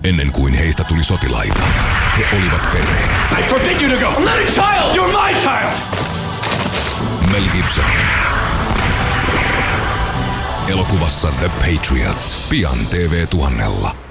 Ennen kuin heistä tuli sotilaita, he olivat perhe. I forbid you to go! I'm not a child! You're my child! Mel Gibson. Elokuvassa The Patriot. Pian TV 1000.